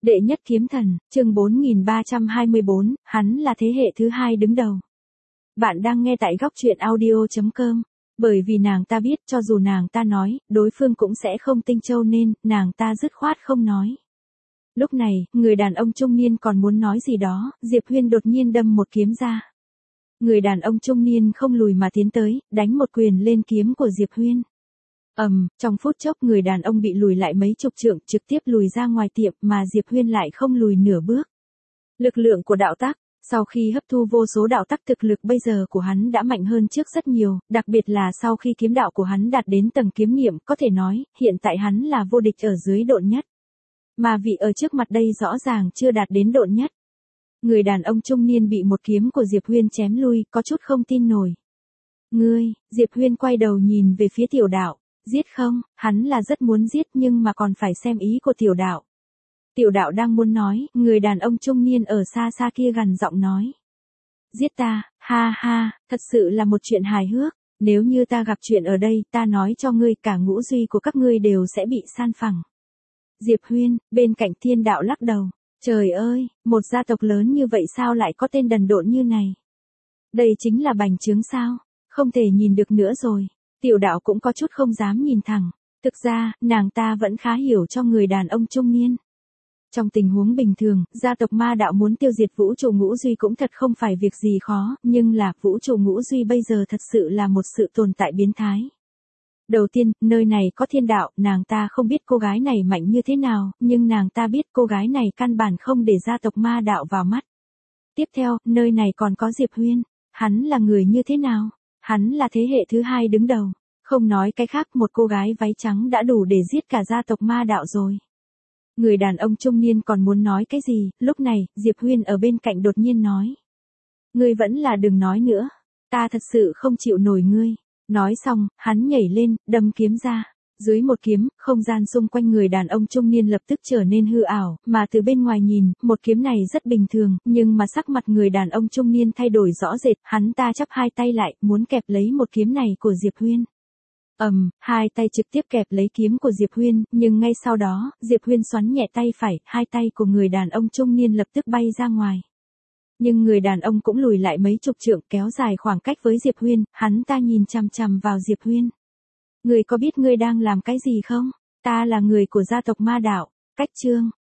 Đệ nhất kiếm thần, chương 4324, hắn là thế hệ thứ hai đứng đầu. Bạn đang nghe tại góc truyện audio.com. Bởi vì nàng ta biết cho dù nàng ta nói, đối phương cũng sẽ không tinh châu nên, nàng ta dứt khoát không nói. Lúc này, người đàn ông trung niên còn muốn nói gì đó, Diệp Huyên đột nhiên đâm một kiếm ra. Người đàn ông trung niên không lùi mà tiến tới, đánh một quyền lên kiếm của Diệp Huyên. Trong phút chốc người đàn ông bị lùi lại mấy chục trượng trực tiếp lùi ra ngoài tiệm mà Diệp Huyên lại không lùi nửa bước. Lực lượng của đạo tắc, sau khi hấp thu vô số đạo tắc thực lực bây giờ của hắn đã mạnh hơn trước rất nhiều, đặc biệt là sau khi kiếm đạo của hắn đạt đến tầng kiếm niệm có thể nói, hiện tại hắn là vô địch ở dưới độn nhất. Mà vị ở trước mặt đây rõ ràng chưa đạt đến độn nhất. Người đàn ông trung niên bị một kiếm của Diệp Huyên chém lui, có chút không tin nổi. Ngươi, Diệp Huyên quay đầu nhìn về phía tiểu đạo. Giết không, hắn là rất muốn giết nhưng mà còn phải xem ý của tiểu đạo. Tiểu đạo đang muốn nói, người đàn ông trung niên ở xa xa kia gằn giọng nói. Giết ta, ha ha, thật sự là một chuyện hài hước, nếu như ta gặp chuyện ở đây ta nói cho ngươi cả ngũ duy của các ngươi đều sẽ bị san phẳng. Diệp Huyên, bên cạnh thiên đạo lắc đầu, trời ơi, một gia tộc lớn như vậy sao lại có tên đần độn như này? Đây chính là bành trướng sao, không thể nhìn được nữa rồi. Tiểu đạo cũng có chút không dám nhìn thẳng, thực ra, nàng ta vẫn khá hiểu cho người đàn ông trung niên. Trong tình huống bình thường, gia tộc ma đạo muốn tiêu diệt vũ trụ ngũ duy cũng thật không phải việc gì khó, nhưng là vũ trụ ngũ duy bây giờ thật sự là một sự tồn tại biến thái. Đầu tiên, nơi này có thiên đạo, nàng ta không biết cô gái này mạnh như thế nào, nhưng nàng ta biết cô gái này căn bản không để gia tộc ma đạo vào mắt. Tiếp theo, nơi này còn có Diệp Huyên, hắn là người như thế nào? Hắn là thế hệ thứ hai đứng đầu, không nói cái khác một cô gái váy trắng đã đủ để giết cả gia tộc ma đạo rồi. Người đàn ông trung niên còn muốn nói cái gì, lúc này, Diệp Huyên ở bên cạnh đột nhiên nói. Ngươi vẫn là đừng nói nữa, ta thật sự không chịu nổi ngươi. Nói xong, hắn nhảy lên, đâm kiếm ra. Dưới một kiếm, không gian xung quanh người đàn ông trung niên lập tức trở nên hư ảo, mà từ bên ngoài nhìn, một kiếm này rất bình thường, nhưng mà sắc mặt người đàn ông trung niên thay đổi rõ rệt, hắn ta chắp hai tay lại, muốn kẹp lấy một kiếm này của Diệp Huyên. Hai tay trực tiếp kẹp lấy kiếm của Diệp Huyên, nhưng ngay sau đó, Diệp Huyên xoắn nhẹ tay phải, hai tay của người đàn ông trung niên lập tức bay ra ngoài. Nhưng người đàn ông cũng lùi lại mấy chục trượng kéo dài khoảng cách với Diệp Huyên, hắn ta nhìn chằm chằm vào Diệp Huyên. Ngươi có biết ngươi đang làm cái gì không? Ta là người của gia tộc ma đạo, cách chương.